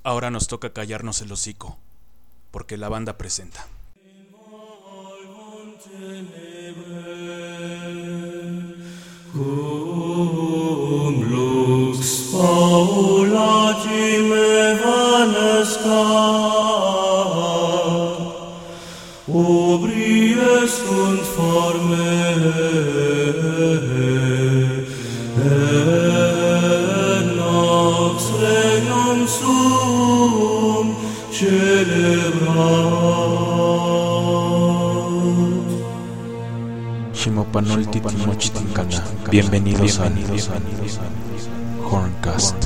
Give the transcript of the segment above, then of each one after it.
Ahora nos toca callarnos el hocico, porque la banda presenta. Cum lux paulagime vanescat, obries sunt forme, et nox regnum suum celebrat. Shimopanolti Timochitincana. Bienvenidos a Horncast.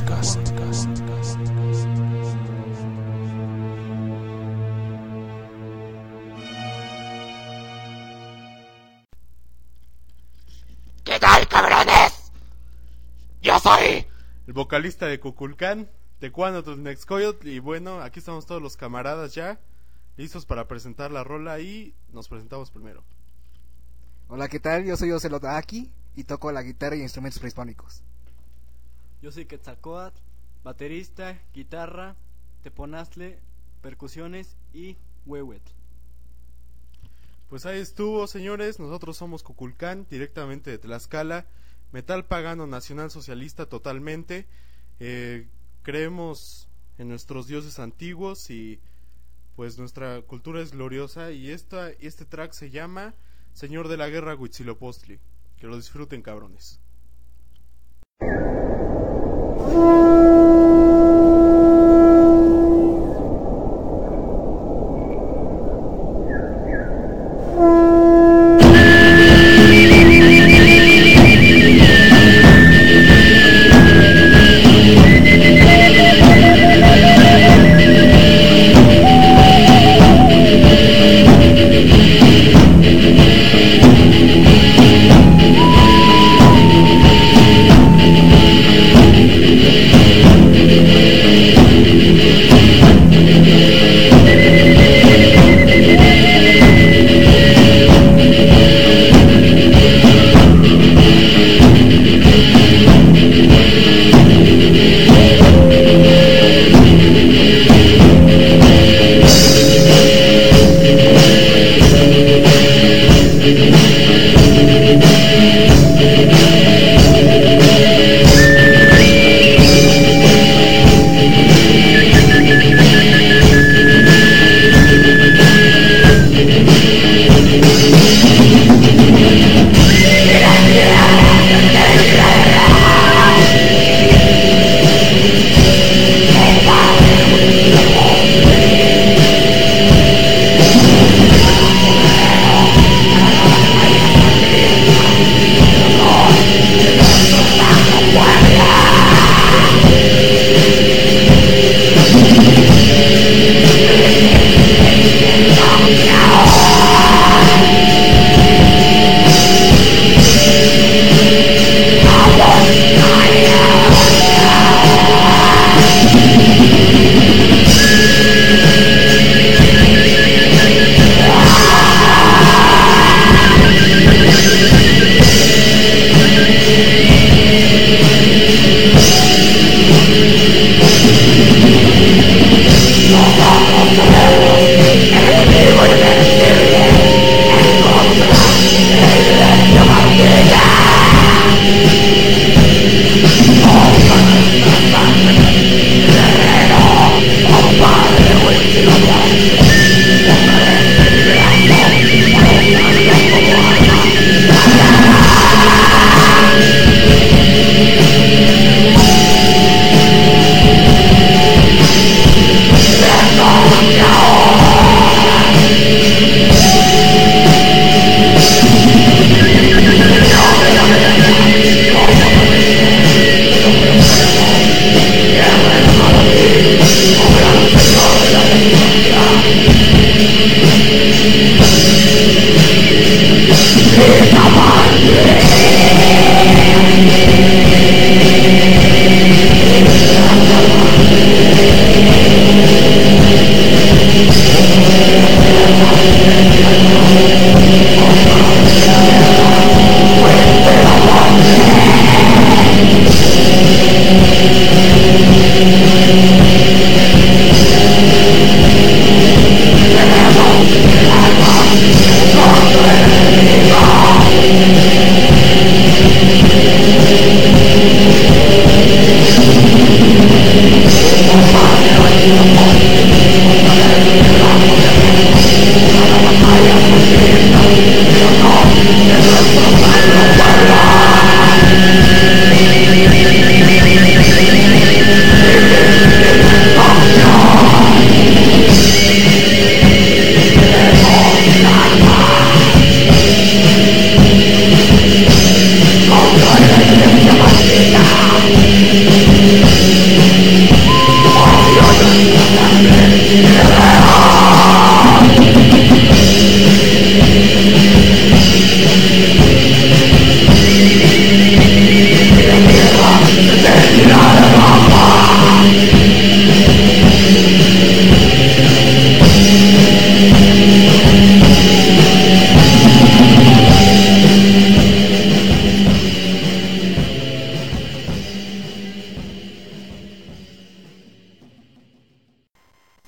¿Qué tal, cabrones? Yo soy el vocalista de Cuculcán, Tecuanotl, y bueno, aquí estamos todos los camaradas ya, listos para presentar la rola y nos presentamos primero. Hola, ¿qué tal? Yo soy Ocelot Aki y toco la guitarra y instrumentos prehispánicos. Yo soy Quetzalcóatl, baterista, guitarra, teponaztle, percusiones y huehuet. Pues ahí estuvo, señores, nosotros somos Cuculcán, directamente de Tlaxcala, metal pagano nacional socialista totalmente. Creemos en nuestros dioses antiguos y pues nuestra cultura es gloriosa, y este track se llama Señor de la Guerra Huitzilopochtli. Que lo disfruten, cabrones.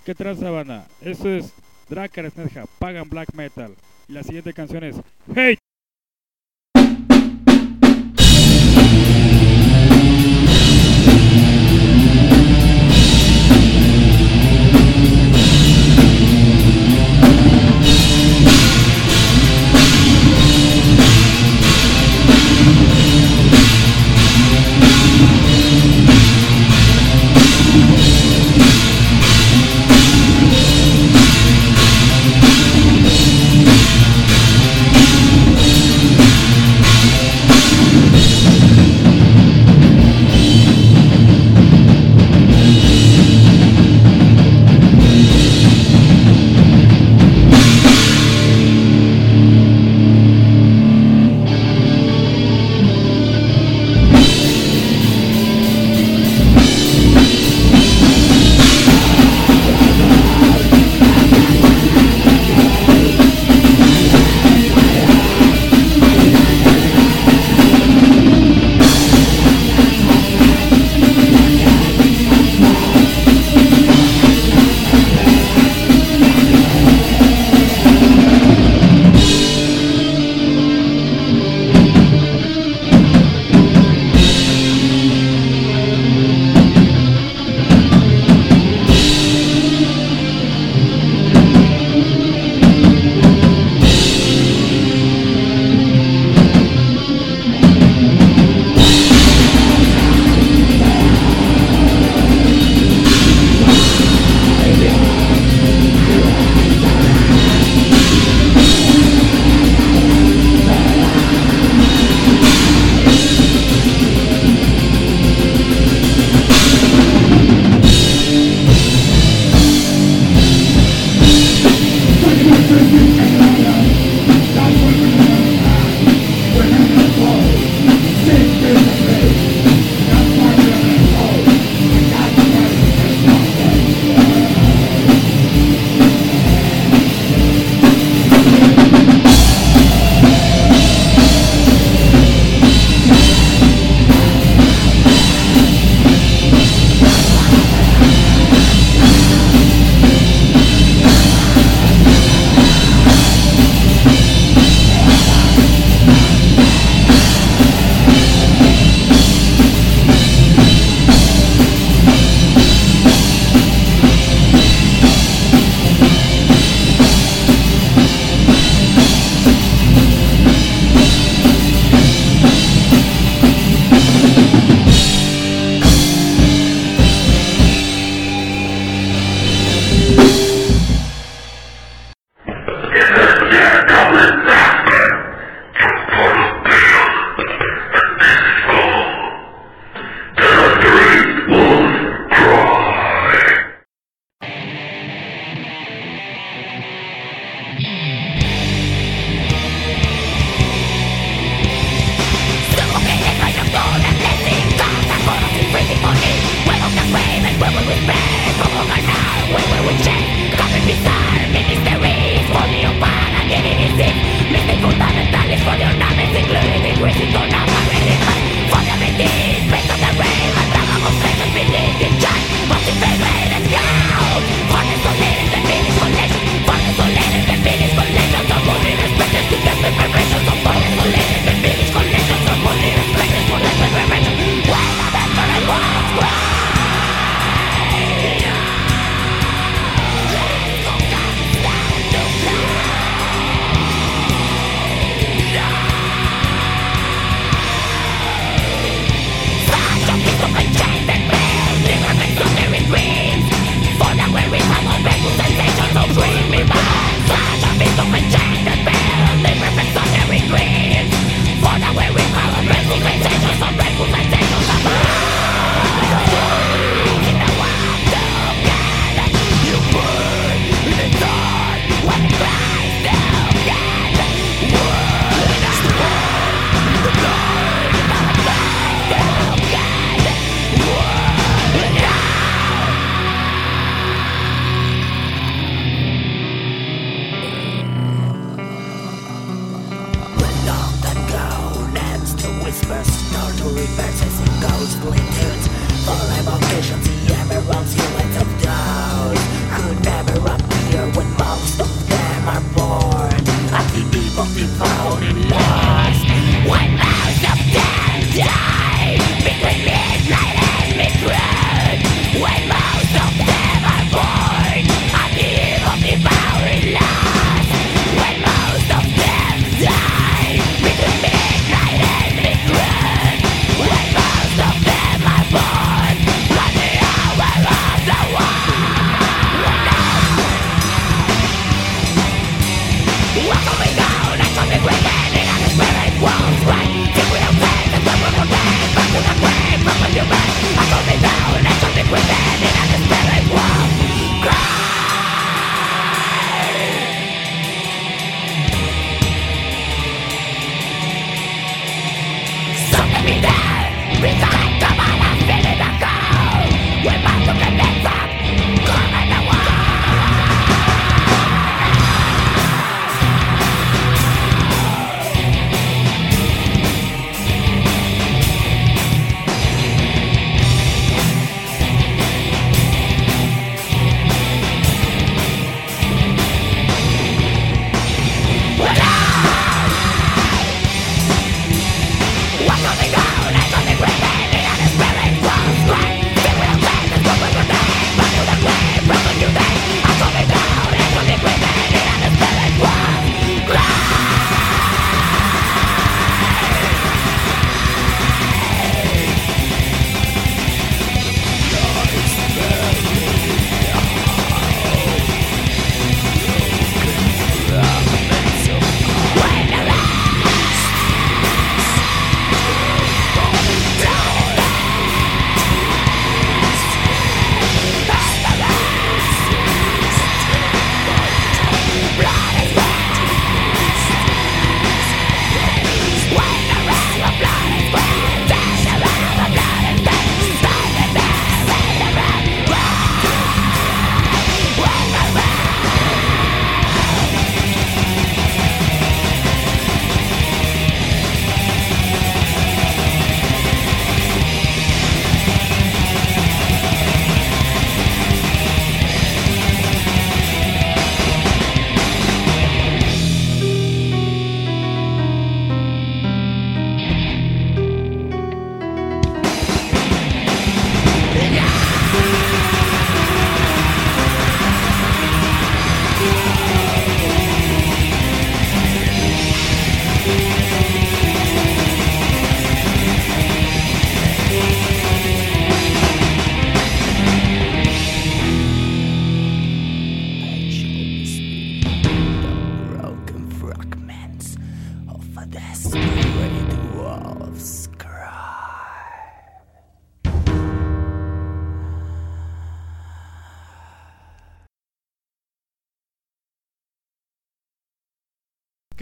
¿Qué tranza, banda? Esto es Drakar Snedja, Pagan Black Metal. Y la siguiente canción es Hate.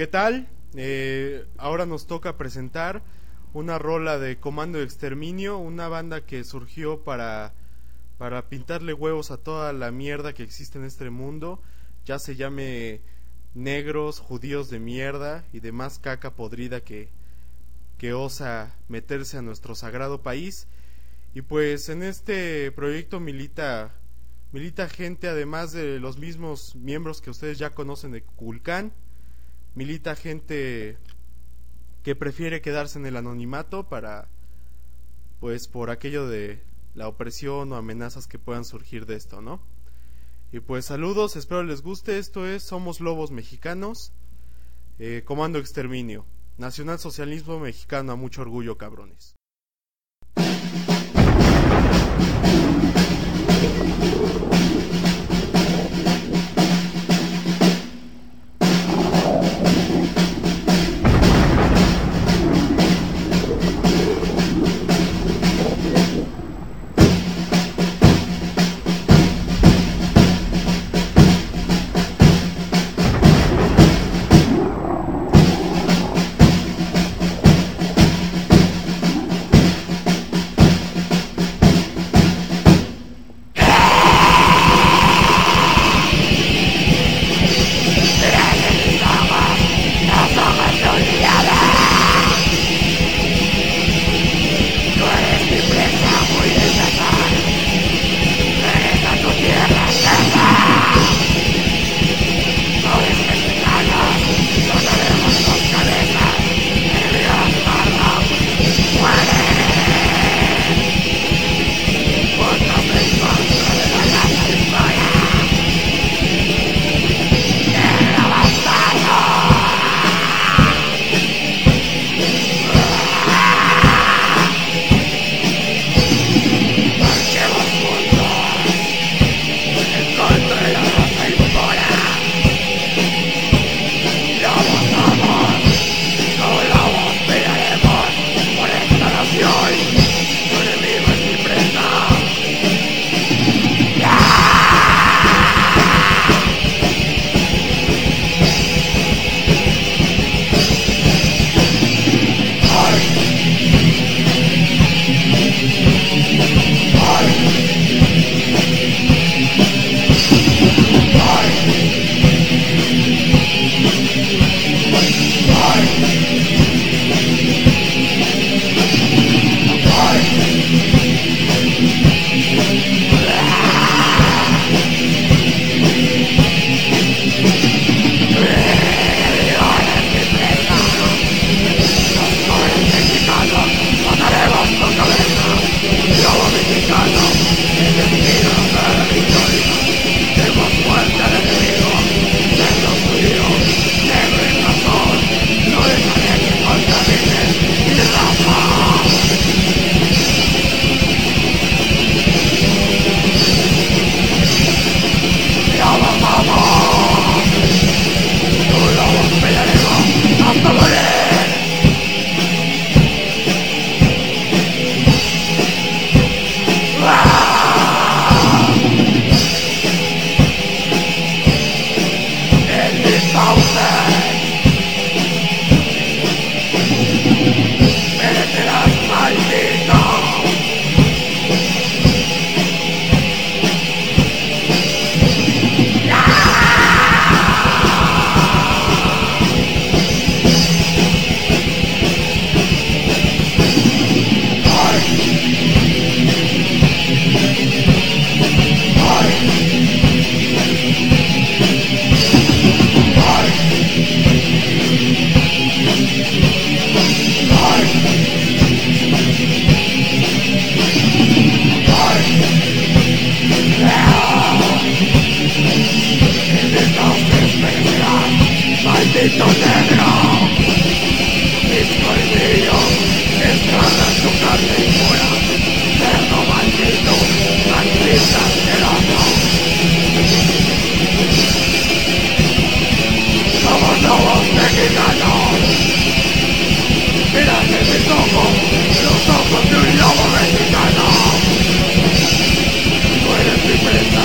¿Qué tal? Ahora nos toca presentar una rola de Comando de Exterminio, una banda que surgió para pintarle huevos a toda la mierda que existe en este mundo, ya se llame negros, judíos de mierda y demás caca podrida que osa meterse a nuestro sagrado país. Y pues en este proyecto milita gente, además de los mismos miembros que ustedes ya conocen de Kukulcán, milita gente que prefiere quedarse en el anonimato pues por aquello de la opresión o amenazas que puedan surgir de esto, ¿no? Y pues saludos, espero les guste. Esto es Somos Lobos Mexicanos, Comando Exterminio, nacionalsocialismo mexicano a mucho orgullo, cabrones.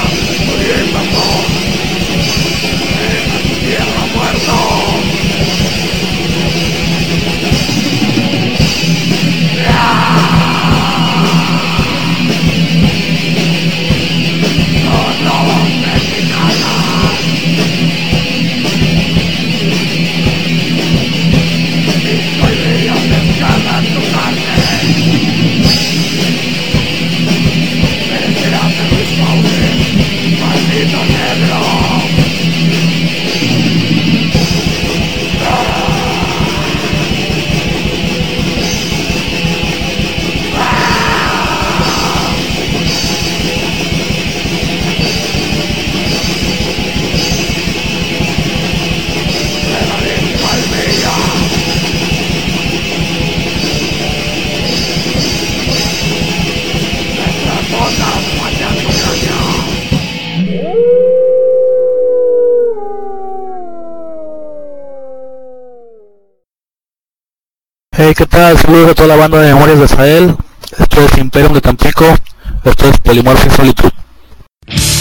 Tierra muerto. Hey, ¿qué tal? Saludos a toda la banda de Memorias de Israel. Esto es Imperium de Tampico. Esto es Polymorphic Solitude.